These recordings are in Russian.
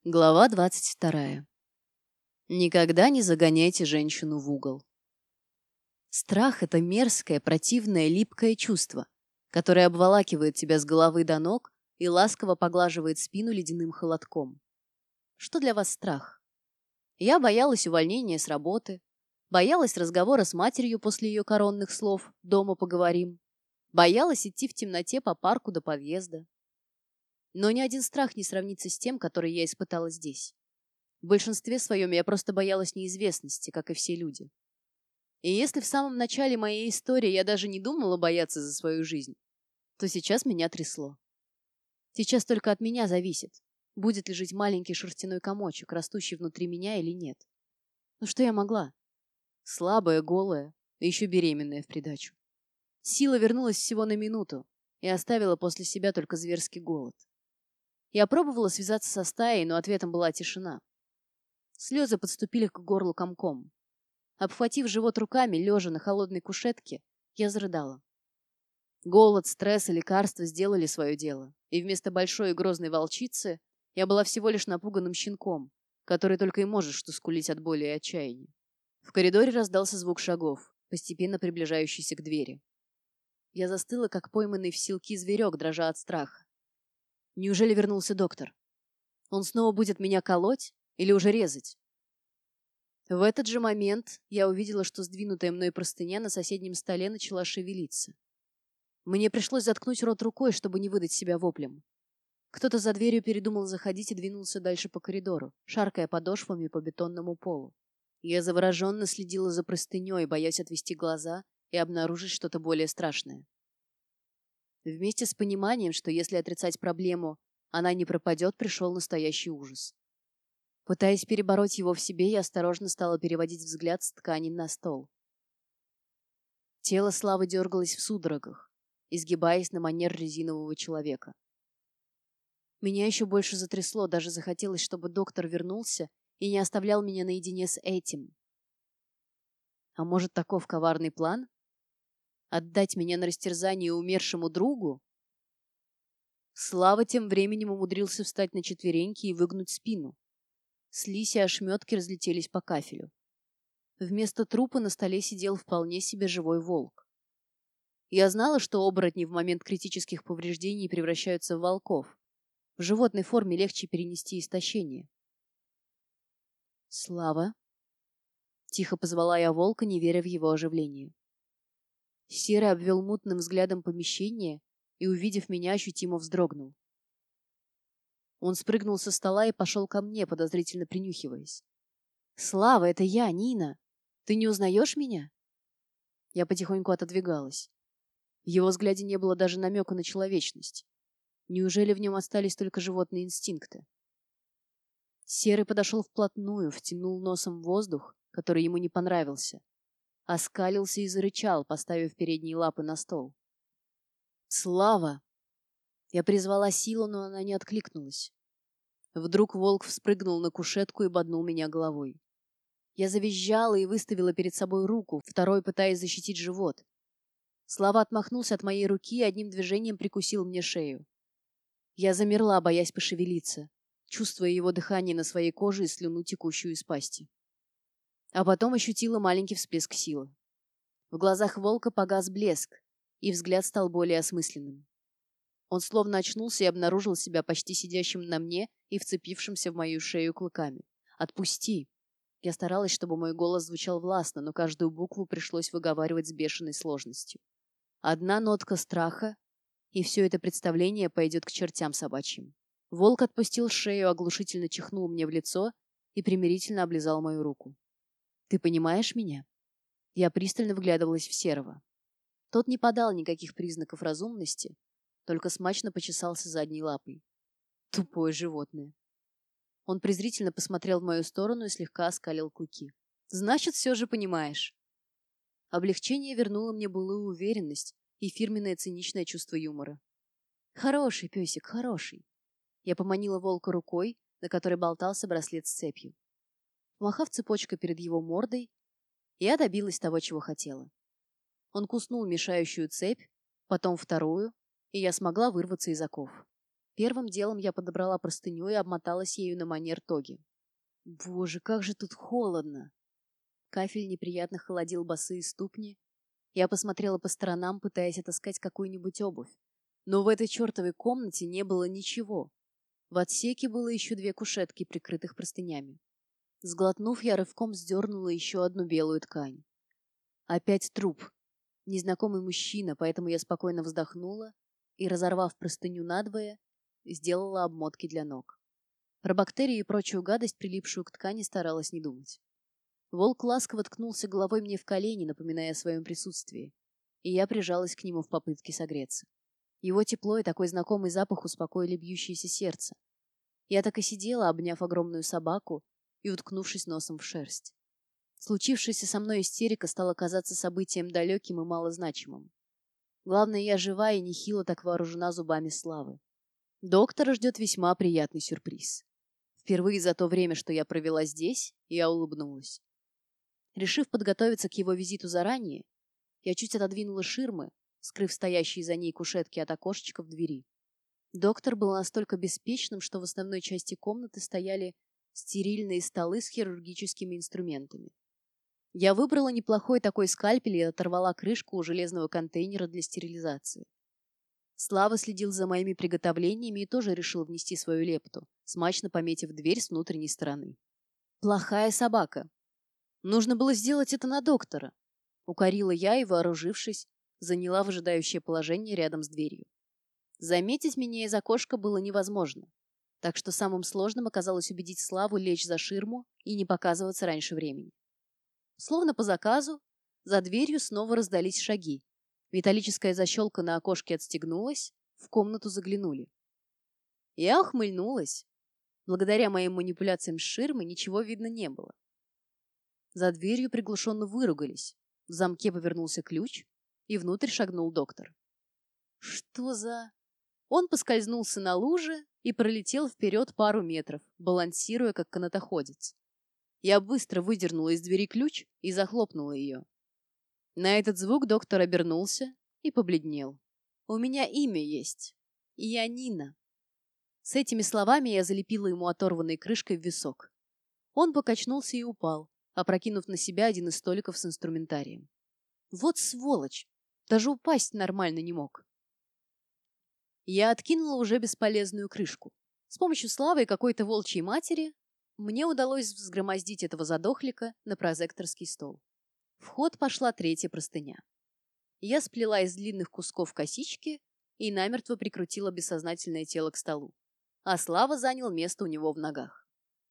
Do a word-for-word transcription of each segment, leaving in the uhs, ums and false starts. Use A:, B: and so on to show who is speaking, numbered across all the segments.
A: Глава двадцать вторая. Никогда не загоняйте женщину в угол. Страх — это мерзкое, противное, липкое чувство, которое обволакивает тебя с головы до ног и ласково поглаживает спину ледяным холодком. Что для вас страх? Я боялась увольнения с работы, боялась разговора с матерью после ее коронных слов «дома поговорим», боялась идти в темноте по парку до подъезда. Но ни один страх не сравнится с тем, который я испытала здесь. В большинстве своем я просто боялась неизвестности, как и все люди. И если в самом начале моей истории я даже не думала бояться за свою жизнь, то сейчас меня трясло. Сейчас только от меня зависит, будет ли жить маленький шерстяной комочек, растущий внутри меня или нет. Ну что я могла? Слабая, голая, и еще беременная в придачу. Сила вернулась всего на минуту и оставила после себя только зверский голод. Я пробовала связаться со стаей, но ответом была тишина. Слезы подступили к горлу комком. Обхватив живот руками, лежа на холодной кушетке, я зарыдала. Голод, стресс и лекарства сделали свое дело, и вместо большой и грозной волчицы я была всего лишь напуганным щенком, который только и может что скулить от боли и отчаяния. В коридоре раздался звук шагов, постепенно приближающийся к двери. Я застыла, как пойманный в силки зверек, дрожа от страха. Неужели вернулся доктор? Он снова будет меня колоть или уже резать? В этот же момент я увидела, что сдвинутая мной простыня на соседнем столе начала шевелиться. Мне пришлось заткнуть рот рукой, чтобы не выдать себя воплем. Кто-то за дверью передумал заходить и двинулся дальше по коридору, шаркая подошвами по бетонному полу. Я завороженно следила за простыней, боясь отвести глаза и обнаружить что-то более страшное. Вместе с пониманием, что если отрицать проблему, она не пропадет, пришел настоящий ужас. Пытаясь перебороть его в себе, я осторожно стала переводить взгляд с ткани на стол. Тело Славы дергалось в судорогах, изгибаясь на манер резинового человека. Меня еще больше затрясло, даже захотелось, чтобы доктор вернулся и не оставлял меня наедине с этим. А может, таков коварный план? Отдать меня на растерзание умершему другу? Слава тем временем умудрился встать на четвереньки и выгнуть спину. Слизь и ошметки разлетелись по кафелю. Вместо трупа на столе сидел вполне себе живой волк. Я знала, что оборотни в момент критических повреждений превращаются в волков. В животной форме легче перенести истощение. «Слава!» — тихо позвала я волка, не веря в его оживление. Серый обвел мутным взглядом помещение и, увидев меня, ощутимо вздрогнул. Он спрыгнул со стола и пошел ко мне, подозрительно принюхиваясь. «Слава, это я, Нина! Ты не узнаешь меня?» Я потихоньку отодвигалась. В его взгляде не было даже намека на человечность. Неужели в нем остались только животные инстинкты? Серый подошел вплотную, втянул носом воздух, который ему не понравился, оскалился и зарычал, поставив передние лапы на стол. «Слава!» Я призвала силу, но она не откликнулась. Вдруг волк вспрыгнул на кушетку и боднул меня головой. Я завизжала и выставила перед собой руку, второй пытаясь защитить живот. Слава отмахнулся от моей руки и одним движением прикусил мне шею. Я замерла, боясь пошевелиться, чувствуя его дыхание на своей коже и слюну, текущую из пасти. А потом ощутила маленький всплеск силы. В глазах волка погас блеск, и взгляд стал более осмысленным. Он словно очнулся и обнаружил себя почти сидящим на мне и вцепившимся в мою шею клыками. «Отпусти!» Я старалась, чтобы мой голос звучал властно, но каждую букву пришлось выговаривать с бешеной сложностью. Одна нотка страха, и все это представление пойдет к чертям собачьим. Волк отпустил шею, оглушительно чихнул мне в лицо и примирительно облизал мою руку. «Ты понимаешь меня?» Я пристально вглядывалась в Серого. Тот не подал никаких признаков разумности, только смачно почесался задней лапой. Тупое животное. Он презрительно посмотрел в мою сторону и слегка оскалил клыки. «Значит, все же понимаешь». Облегчение вернуло мне былую уверенность и фирменное циничное чувство юмора. «Хороший песик, хороший». Я поманила волка рукой, на которой болтался браслет с цепью. Махав цепочкой перед его мордой, я добилась того, чего хотела. Он куснул мешающую цепь, потом вторую, и я смогла вырваться из оков. Первым делом я подобрала простыню и обмоталась ею на манер тоги. Боже, как же тут холодно! Кафель неприятно холодил босые ступни. Я посмотрела по сторонам, пытаясь отыскать какую-нибудь обувь. Но в этой чертовой комнате не было ничего. В отсеке было еще две кушетки, прикрытых простынями. Сглотнув, я рывком сдернула еще одну белую ткань. Опять труп. Незнакомый мужчина, поэтому я спокойно вздохнула и, разорвав простыню надвое, сделала обмотки для ног. Про бактерии и прочую гадость, прилипшую к ткани, старалась не думать. Волк ласково ткнулся головой мне в колени, напоминая о своем присутствии, и я прижалась к нему в попытке согреться. Его тепло и такой знакомый запах успокоили бьющееся сердце. Я так и сидела, обняв огромную собаку и уткнувшись носом в шерсть. Случившаяся со мной истерика стала казаться событием далеким и малозначимым. Главное, я жива и нехило так вооружена зубами славы. Доктора ждет весьма приятный сюрприз. Впервые за то время, что я провела здесь, я улыбнулась. Решив подготовиться к его визиту заранее, я чуть отодвинула ширмы, скрыв стоящие за ней кушетки от окошечка в двери. Доктор был настолько беспечным, что в основной части комнаты стояли стерильные столы с хирургическими инструментами. Я выбрала неплохой такой скальпель и оторвала крышку у железного контейнера для стерилизации. Слава следил за моими приготовлениями и тоже решил внести свою лепту, смачно пометив дверь с внутренней стороны. Плохая собака. Нужно было сделать это на доктора. Укорила я и, вооружившись, заняла выжидающее положение рядом с дверью. Заметить меня из окошка было невозможно, так что самым сложным оказалось убедить Славу лечь за ширму и не показываться раньше времени. Словно по заказу, за дверью снова раздались шаги. Металлическая защелка на окошке отстегнулась, в комнату заглянули. Я ухмыльнулась. Благодаря моим манипуляциям с ширмой ничего видно не было. За дверью приглушенно выругались. В замке повернулся ключ, и внутрь шагнул доктор. Что за... Он поскользнулся на луже и пролетел вперед пару метров, балансируя как канатоходец. Я быстро выдернула из двери ключ и захлопнула ее. На этот звук доктор обернулся и побледнел. «У меня имя есть. Я Нина». С этими словами я залепила ему оторванной крышкой в висок. Он покачнулся и упал, опрокинув на себя один из столиков с инструментарием. Вот сволочь! Даже упасть нормально не мог. Я откинула уже бесполезную крышку. С помощью Славы и какой-то волчьей матери мне удалось взгромоздить этого задохлика на прозекторский стол. В ход пошла третья простыня. Я сплела из длинных кусков косички и намертво прикрутила бессознательное тело к столу, а Слава занял место у него в ногах.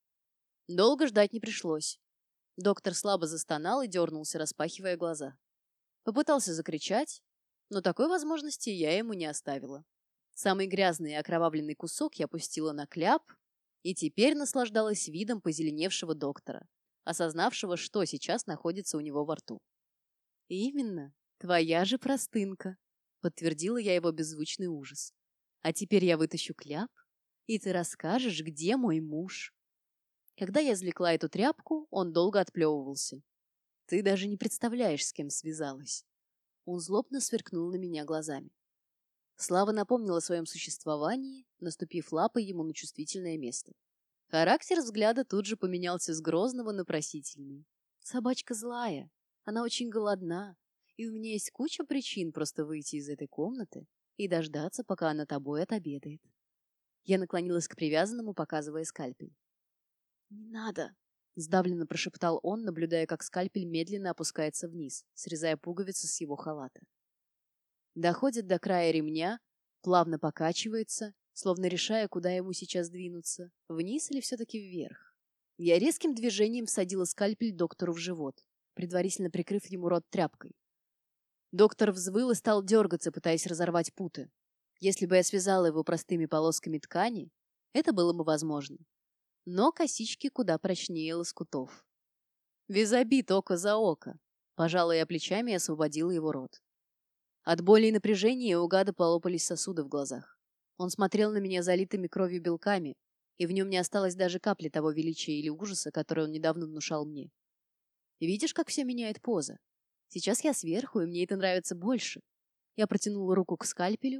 A: Долго ждать не пришлось. Доктор слабо застонал и дернулся, распахивая глаза. Попытался закричать, но такой возможности я ему не оставила. Самый грязный и окровавленный кусок я пустила на кляп и теперь наслаждалась видом позеленевшего доктора, осознавшего, что сейчас находится у него во рту. «Именно, твоя же простынка», — подтвердила я его беззвучный ужас. «А теперь я вытащу кляп, и ты расскажешь, где мой муж». Когда я извлекла эту тряпку, он долго отплевывался. «Ты даже не представляешь, с кем связалась». Он злобно сверкнул на меня глазами. Слава напомнила о своем существовании, наступив лапой ему на чувствительное место. Характер взгляда тут же поменялся с грозного на просительный. «Собачка злая, она очень голодна, и у меня есть куча причин просто выйти из этой комнаты и дождаться, пока она тобой отобедает». Я наклонилась к привязанному, показывая скальпель. «Не надо!» — сдавленно прошептал он, наблюдая, как скальпель медленно опускается вниз, срезая пуговицы с его халата. Доходит до края ремня, плавно покачивается, словно решая, куда ему сейчас двинуться, вниз или все-таки вверх. Я резким движением всадила скальпель доктору в живот, предварительно прикрыв ему рот тряпкой. Доктор взвыл и стал дергаться, пытаясь разорвать путы. Если бы я связала его простыми полосками ткани, это было бы возможно. Но косички куда прочнее лоскутов. Без обид, око за око. Пожала я плечами и освободила его рот. От боли и напряжения у гада полопались сосуды в глазах. Он смотрел на меня залитыми кровью белками, и в нем не осталось даже капли того величия или ужаса, который он недавно внушал мне. Видишь, как все меняет поза? Сейчас я сверху, и мне это нравится больше. Я протянула руку к скальпелю,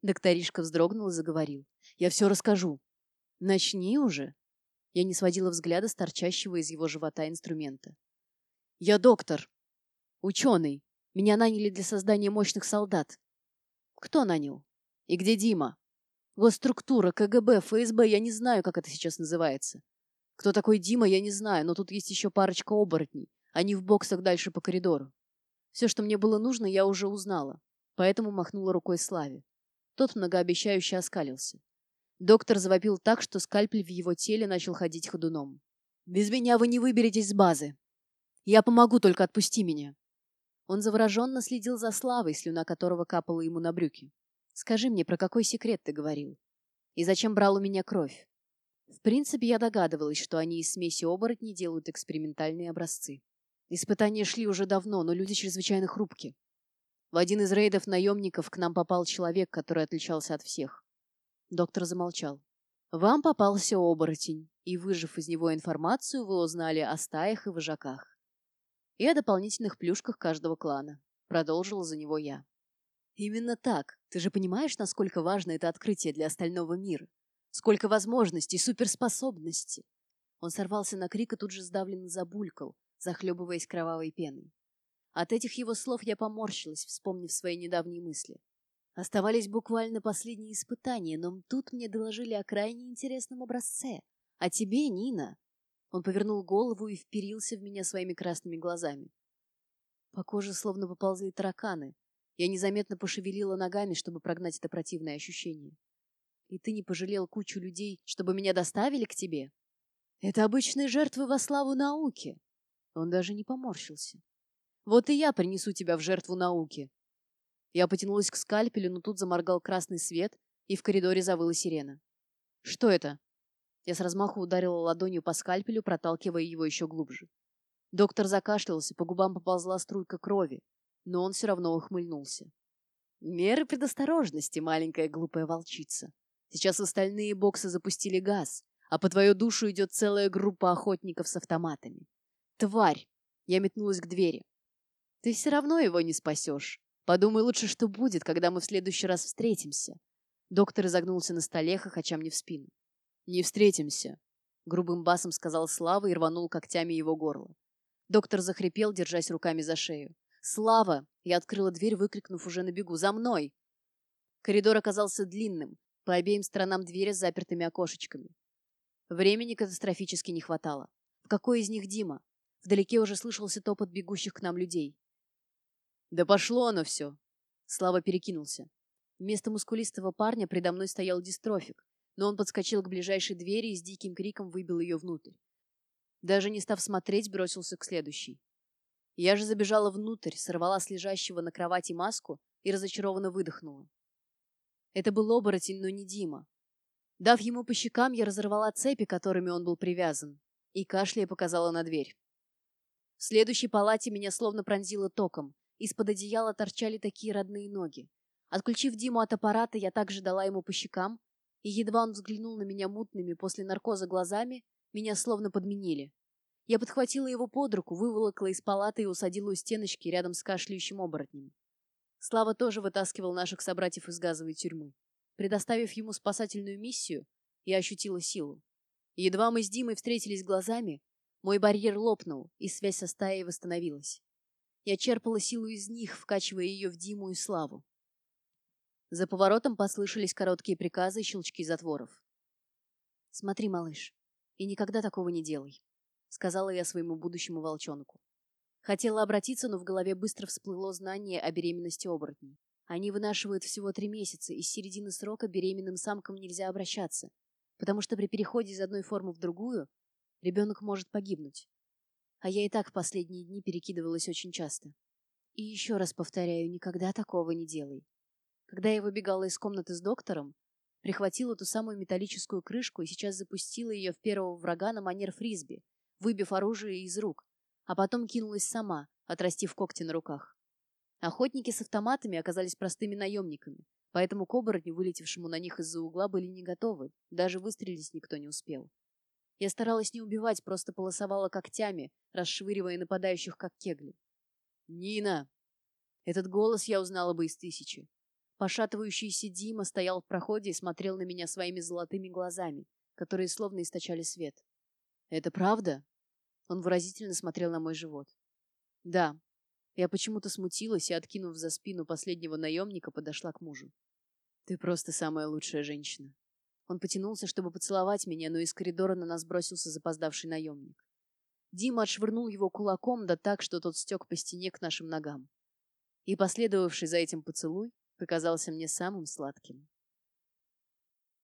A: Докторишка вздрогнул и заговорил. «Я все расскажу». «Начни уже». Я не сводила взгляда с торчащего из его живота инструмента. «Я доктор. Ученый. Меня наняли для создания мощных солдат». «Кто нанял? И где Дима?» «Госструктура, КГБ, ФСБ, я не знаю, как это сейчас называется. Кто такой Дима, я не знаю, но тут есть еще парочка оборотней. Они в боксах дальше по коридору. Все, что мне было нужно, я уже узнала, поэтому махнула рукой Славе. Тот многообещающе оскалился. Доктор завопил так, что скальпель в его теле начал ходить ходуном. «Без меня вы не выберетесь с базы. Я помогу, только отпусти меня». Он завороженно следил за Славой, слюна которого капала ему на брюки. «Скажи мне, про какой секрет ты говорил? И зачем брал у меня кровь?» В принципе, я догадывалась, что они из смеси оборотней делают экспериментальные образцы. Испытания шли уже давно, но люди чрезвычайно хрупки. В один из рейдов наемников к нам попал человек, который отличался от всех. Доктор замолчал. Вам попался оборотень, и, выжив из него информацию, вы узнали о стаях и вожаках. И о дополнительных плюшках каждого клана. Продолжила за него я. Именно так. Ты же понимаешь, насколько важно это открытие для остального мира? Сколько возможностей, суперспособностей. Он сорвался на крик и тут же сдавленно забулькал, захлебываясь кровавой пеной. От этих его слов я поморщилась, вспомнив свои недавние мысли. Оставались буквально последние испытания, но тут мне доложили о крайне интересном образце. А тебе, Нина? Он повернул голову и вперился в меня своими красными глазами. По коже словно поползли тараканы. Я незаметно пошевелила ногами, чтобы прогнать это противное ощущение. И ты не пожалел кучу людей, чтобы меня доставили к тебе? Это обычные жертвы во славу науки. Он даже не поморщился. Вот и я принесу тебя в жертву науки. Я потянулась к скальпелю, но тут заморгал красный свет, и в коридоре завыла сирена. Что это? Я с размаху ударила ладонью по скальпелю, проталкивая его еще глубже. Доктор закашлялся, по губам поползла струйка крови, но он все равно ухмыльнулся. Меры предосторожности, маленькая глупая волчица. Сейчас остальные боксы запустили газ, а по твою душу идет целая группа охотников с автоматами. Тварь! Я метнулась к двери. Ты все равно его не спасешь. Подумай лучше, что будет, когда мы в следующий раз встретимся. Доктор изогнулся на столе, хохоча мне в спину. Не встретимся, грубым басом сказал Слава и рванул когтями его горло. Доктор захрипел, держась руками за шею. Слава! Я открыла дверь, выкрикнув уже на бегу. За мной! Коридор оказался длинным, по обеим сторонам двери с запертыми окошечками. Времени катастрофически не хватало. В какой из них Дима? Вдалеке уже слышался топот бегущих к нам людей. Да пошло оно все. Слава перекинулся. Вместо мускулистого парня предо мной стоял дистрофик, но он подскочил к ближайшей двери и с диким криком выбил ее внутрь. Даже не став смотреть, бросился к следующей. Я же забежала внутрь, сорвала с лежащего на кровати маску и разочарованно выдохнула. Это был оборотень, но не Дима. Дав ему по щекам, я разорвала цепи, которыми он был привязан, и кашляя показала на дверь. В следующей палате меня словно пронзило током. Из-под одеяла торчали такие родные ноги. Отключив Диму от аппарата, я также дала ему по щекам, и едва он взглянул на меня мутными после наркоза глазами, меня словно подменили. Я подхватила его под руку, выволокла из палаты и усадила у стеночки рядом с кашляющим оборотнем. Слава тоже вытаскивал наших собратьев из газовой тюрьмы. Предоставив ему спасательную миссию, я ощутила силу. Едва мы с Димой встретились глазами, мой барьер лопнул, и связь со стаей восстановилась. Я черпала силу из них, вкачивая ее в Диму и Славу. За поворотом послышались короткие приказы и щелчки затворов. «Смотри, малыш, и никогда такого не делай», — сказала я своему будущему волчонку. Хотела обратиться, но в голове быстро всплыло знание о беременности оборотней. Они вынашивают всего три месяца, и с середины срока беременным самкам нельзя обращаться, потому что при переходе из одной формы в другую ребенок может погибнуть. А я и так в последние дни перекидывалась очень часто. И еще раз повторяю, никогда такого не делай. Когда я выбегала из комнаты с доктором, прихватила ту самую металлическую крышку и сейчас запустила ее в первого врага на манер фрисби, выбив оружие из рук, а потом кинулась сама, отрастив когти на руках. Охотники с автоматами оказались простыми наемниками, поэтому к оборотню, вылетевшему на них из-за угла, были не готовы, даже выстрелить никто не успел. Я старалась не убивать, просто полосовала когтями, расшвыривая нападающих, как кегли. «Нина!» Этот голос я узнала бы из тысячи. Пошатывающийся Дима стоял в проходе и смотрел на меня своими золотыми глазами, которые словно источали свет. «Это правда?» Он выразительно смотрел на мой живот. «Да». Я почему-то смутилась и, откинув за спину последнего наемника, подошла к мужу. «Ты просто самая лучшая женщина». Он потянулся, чтобы поцеловать меня, но из коридора на нас бросился запоздавший наемник. Дима отшвырнул его кулаком, да так, что тот стек по стене к нашим ногам. И последовавший за этим поцелуй показался мне самым сладким.